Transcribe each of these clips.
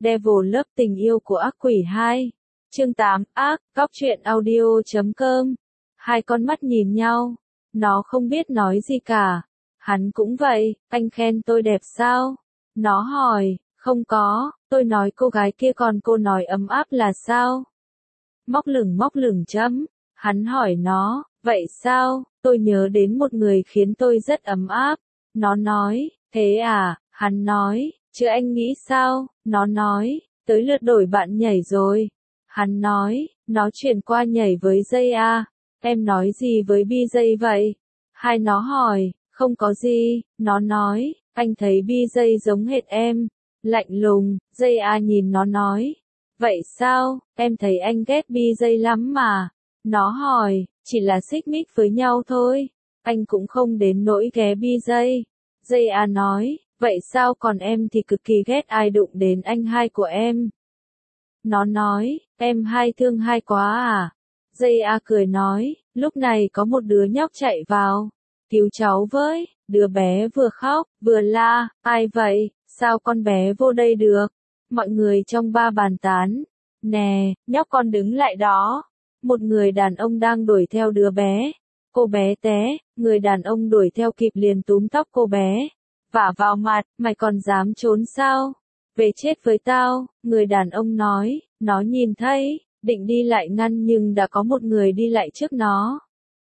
Devil Love tình yêu của ác quỷ 2. Chương 8, ác, góc truyện audio.com. Hai con mắt nhìn nhau. Nó không biết nói gì cả. Hắn cũng vậy, anh khen tôi đẹp sao? Nó hỏi, không có, tôi nói cô gái kia còn cô nói ấm áp là sao? Móc lửng chấm. Hắn hỏi nó, vậy sao? Tôi nhớ đến một người khiến tôi rất ấm áp. Nó nói, thế à? Hắn nói, chứ anh nghĩ sao? Nó nói, tới lượt đổi bạn nhảy rồi. Hắn nói, nó chuyển qua nhảy với dây à? Em nói gì với BJ vậy? Hai nó hỏi, không có gì. Nó nói, anh thấy BJ giống hệt em. Lạnh lùng, dây à nhìn nó nói. Vậy sao? Em thấy anh ghét BJ lắm mà. Nó hỏi, chỉ là xích mích với nhau thôi. Anh cũng không đến nỗi ghé BJ. Dây à nói, vậy sao còn em thì cực kỳ ghét ai đụng đến anh hai của em. Nó nói, em hai thương hai quá à. Dây à cười nói, lúc này có một đứa nhóc chạy vào. Cứu cháu với, đứa bé vừa khóc, vừa la, ai vậy, sao con bé vô đây được? Mọi người trong ba bàn tán. Nè, nhóc con đứng lại đó. Một người đàn ông đang đuổi theo đứa bé. Cô bé té, người đàn ông đuổi theo kịp liền túm tóc cô bé. Vả vào mặt, mày còn dám trốn sao? Về chết với tao, người đàn ông nói, nó nhìn thấy, định đi lại ngăn nhưng đã có một người đi lại trước nó.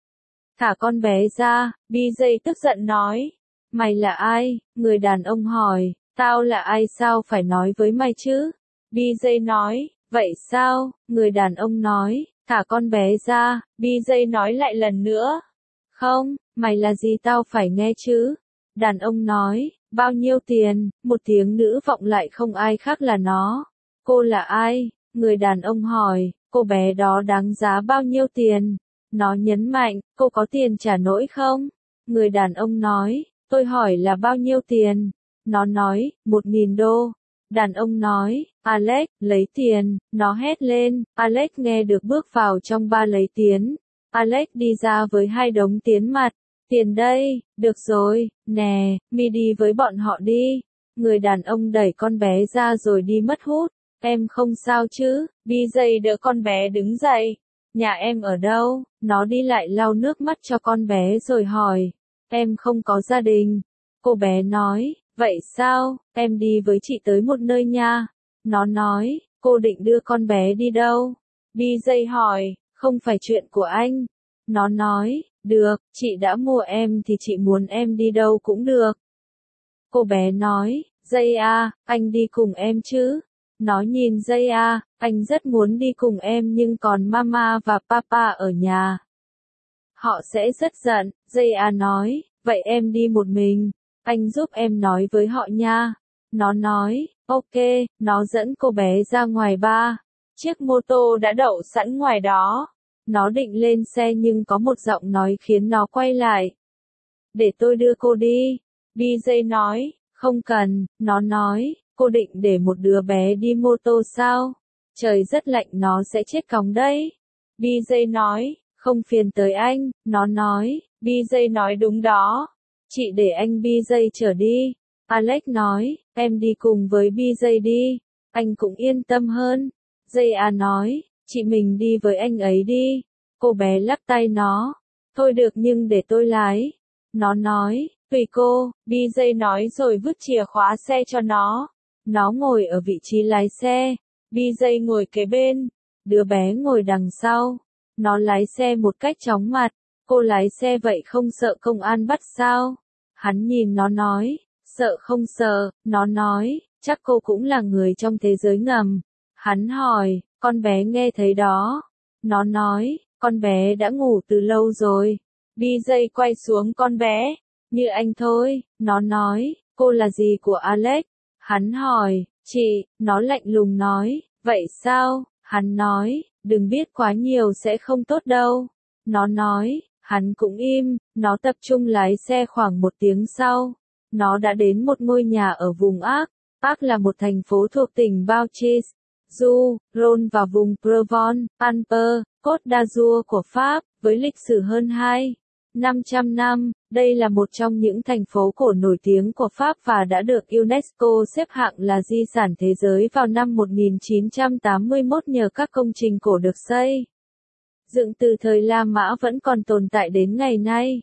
Thả con bé ra, BJ tức giận nói. Mày là ai? Người đàn ông hỏi, tao là ai sao phải nói với mày chứ? BJ nói, vậy sao? Người đàn ông nói, thả con bé ra, BJ nói lại lần nữa. Không, mày là gì tao phải nghe chứ? Đàn ông nói, bao nhiêu tiền? Một tiếng nữ vọng lại không ai khác là nó. Cô là ai? Người đàn ông hỏi, cô bé đó đáng giá bao nhiêu tiền? Nó nhấn mạnh, cô có tiền trả nổi không? Người đàn ông nói, tôi hỏi là bao nhiêu tiền? Nó nói, 1.000 đô. Đàn ông nói, Alex, lấy tiền. Nó hét lên, Alex nghe được bước vào trong ba lấy tiền. Alex đi ra với 2 đống tiền mặt. Tiền đây, được rồi, nè, mi đi với bọn họ đi. Người đàn ông đẩy con bé ra rồi đi mất hút. Em không sao chứ? BJ đỡ con bé đứng dậy. Nhà em ở đâu? Nó đi lại lau nước mắt cho con bé rồi hỏi. Em không có gia đình. Cô bé nói, vậy sao? Em đi với chị tới một nơi nha. Nó nói, cô định đưa con bé đi đâu? BJ hỏi, không phải chuyện của anh. Nó nói, được, chị đã mua em thì chị muốn em đi đâu cũng được. Cô bé nói, Dây à, anh đi cùng em chứ? Nó nhìn Dây à, anh rất muốn đi cùng em nhưng còn mama và papa ở nhà. Họ sẽ rất giận, Dây à nói, vậy em đi một mình, anh giúp em nói với họ nha. Nó nói, ok, nó dẫn cô bé ra ngoài ba. Chiếc mô tô đã đậu sẵn ngoài đó. Nó định lên xe nhưng có một giọng nói khiến nó quay lại. Để tôi đưa cô đi. BJ nói, không cần, nó nói, cô định để một đứa bé đi mô tô sao? Trời rất lạnh nó sẽ chết cóng đấy. BJ nói, không phiền tới anh, nó nói, BJ nói đúng đó. Chị để anh BJ chở đi. Alex nói, em đi cùng với BJ đi. Anh cũng yên tâm hơn. Jay nói, chị mình đi với anh ấy đi. Cô bé lắc tay nó. Thôi được nhưng để tôi lái. Nó nói, tùy cô, BJ nói rồi vứt chìa khóa xe cho nó. Nó ngồi ở vị trí lái xe. BJ ngồi kế bên. Đứa bé ngồi đằng sau. Nó lái xe một cách chóng mặt. Cô lái xe vậy không sợ công an bắt sao? Hắn nhìn nó nói, sợ không sợ, nó nói, chắc cô cũng là người trong thế giới ngầm. Hắn hỏi, con bé nghe thấy đó. Nó nói, con bé đã ngủ từ lâu rồi. BJ quay xuống con bé, như anh thôi. Nó nói, cô là gì của Alex? Hắn hỏi, chị, nó lạnh lùng nói, vậy sao? Hắn nói, đừng biết quá nhiều sẽ không tốt đâu. Nó nói, hắn cũng im, nó tập trung lái xe khoảng 1 tiếng sau. Nó đã đến một ngôi nhà ở vùng Arc. Arc là một thành phố thuộc tỉnh Vaucluse, Rhône và vùng Provence, Alpes, Côte d'Azur của Pháp, với lịch sử hơn 2 500 năm, đây là một trong những thành phố cổ nổi tiếng của Pháp và đã được UNESCO xếp hạng là di sản thế giới vào năm 1981 nhờ các công trình cổ được xây dựng từ thời La Mã vẫn còn tồn tại đến ngày nay.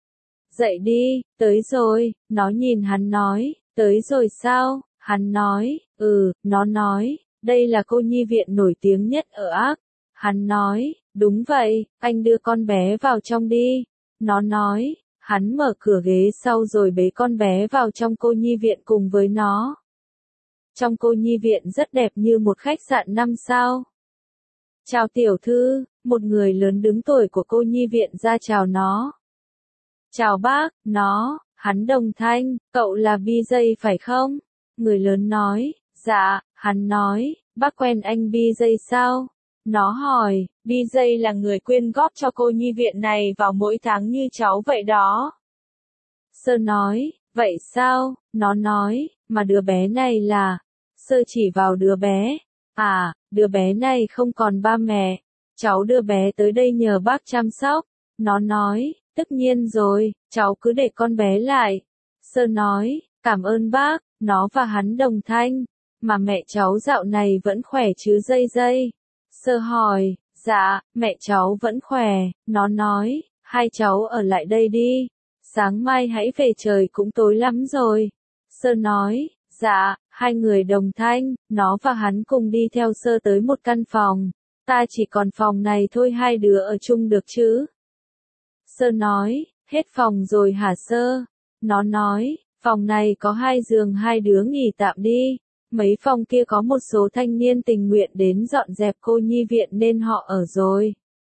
Dậy đi, tới rồi, nó nhìn hắn nói, tới rồi sao, hắn nói, nó nói, đây là cô nhi viện nổi tiếng nhất ở Ác. Hắn nói, đúng vậy, anh đưa con bé vào trong đi. Nó nói, hắn mở cửa ghế sau rồi bế con bé vào trong cô nhi viện cùng với nó. Trong cô nhi viện rất đẹp như một khách sạn 5 sao. Chào tiểu thư, một người lớn đứng tuổi của cô nhi viện ra chào nó. Chào bác, hắn đồng thanh, cậu là BJ phải không? Người lớn nói, dạ, hắn nói, bác quen anh BJ sao? Nó hỏi, BJ là người quyên góp cho cô nhi viện này vào mỗi tháng như cháu vậy đó. Sơ nói, vậy sao? Nó nói, mà đứa bé này là... Sơ chỉ vào đứa bé. À, đứa bé này không còn ba mẹ. Cháu đưa bé tới đây nhờ bác chăm sóc. Nó nói, tất nhiên rồi, cháu cứ để con bé lại. Sơ nói, cảm ơn bác, nó và hắn đồng thanh. Mà mẹ cháu dạo này vẫn khỏe chứ dây. Sơ hỏi, dạ, mẹ cháu vẫn khỏe. Nó nói, hai cháu ở lại đây đi. Sáng mai hãy về trời cũng tối lắm rồi. Sơ nói, dạ, hai người đồng thanh, nó và hắn cùng đi theo Sơ tới một căn phòng. Ta chỉ còn phòng này thôi, hai đứa ở chung được chứ? Sơ nói, hết phòng rồi hả Sơ? Nó nói, phòng này có 2 giường, hai đứa nghỉ tạm đi. Mấy phòng kia có một số thanh niên tình nguyện đến dọn dẹp cô nhi viện nên họ ở rồi.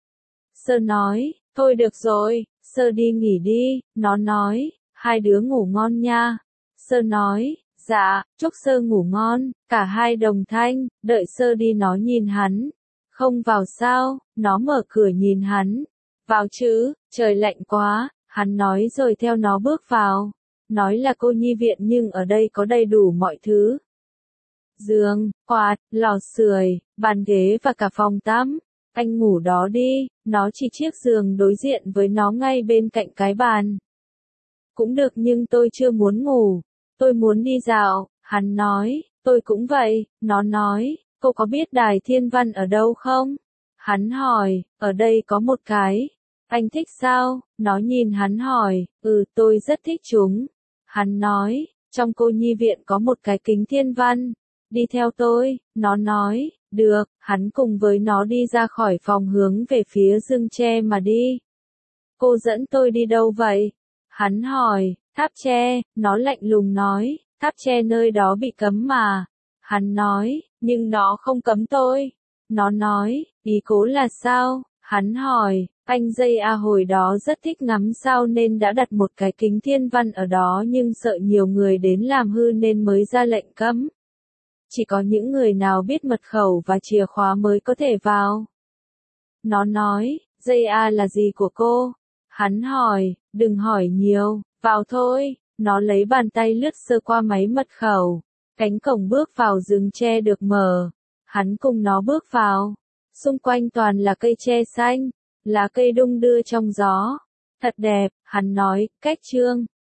Sơ nói, thôi được rồi, Sơ đi nghỉ đi. Nó nói, hai đứa ngủ ngon nha. Sơ nói, dạ, chúc Sơ ngủ ngon. Cả hai đồng thanh, đợi Sơ đi nó nhìn hắn. Không vào sao? Nó mở cửa nhìn hắn. Vào chứ, trời lạnh quá, hắn nói rồi theo nó bước vào. Nói là cô nhi viện nhưng ở đây có đầy đủ mọi thứ. Giường, quạt, lò sưởi, bàn ghế và cả phòng tắm. Anh ngủ đó đi, nó chỉ chiếc giường đối diện với nó ngay bên cạnh cái bàn. Cũng được nhưng tôi chưa muốn ngủ, tôi muốn đi dạo, hắn nói, tôi cũng vậy, nó nói, cô có biết đài thiên văn ở đâu không? Hắn hỏi, ở đây có một cái. Anh thích sao? Nó nhìn hắn hỏi, tôi rất thích chúng. Hắn nói, trong cô nhi viện có một cái kính thiên văn. Đi theo tôi, nó nói, được, hắn cùng với nó đi ra khỏi phòng hướng về phía rừng tre mà đi. Cô dẫn tôi đi đâu vậy? Hắn hỏi, tháp tre, nó lạnh lùng nói, tháp tre nơi đó bị cấm mà. Hắn nói, nhưng nó không cấm tôi. Nó nói, ý cố là sao? Hắn hỏi, anh dây hồi đó rất thích ngắm sao nên đã đặt một cái kính thiên văn ở đó nhưng sợ nhiều người đến làm hư nên mới ra lệnh cấm. Chỉ có những người nào biết mật khẩu và chìa khóa mới có thể vào. Nó nói, dây là gì của cô? Hắn hỏi, đừng hỏi nhiều, vào thôi. Nó lấy bàn tay lướt sơ qua máy mật khẩu. Cánh cổng bước vào rừng tre được mở. Hắn cùng nó bước vào. Xung quanh toàn là cây tre xanh, lá cây đung đưa trong gió. Thật đẹp, hắn nói, cách chương.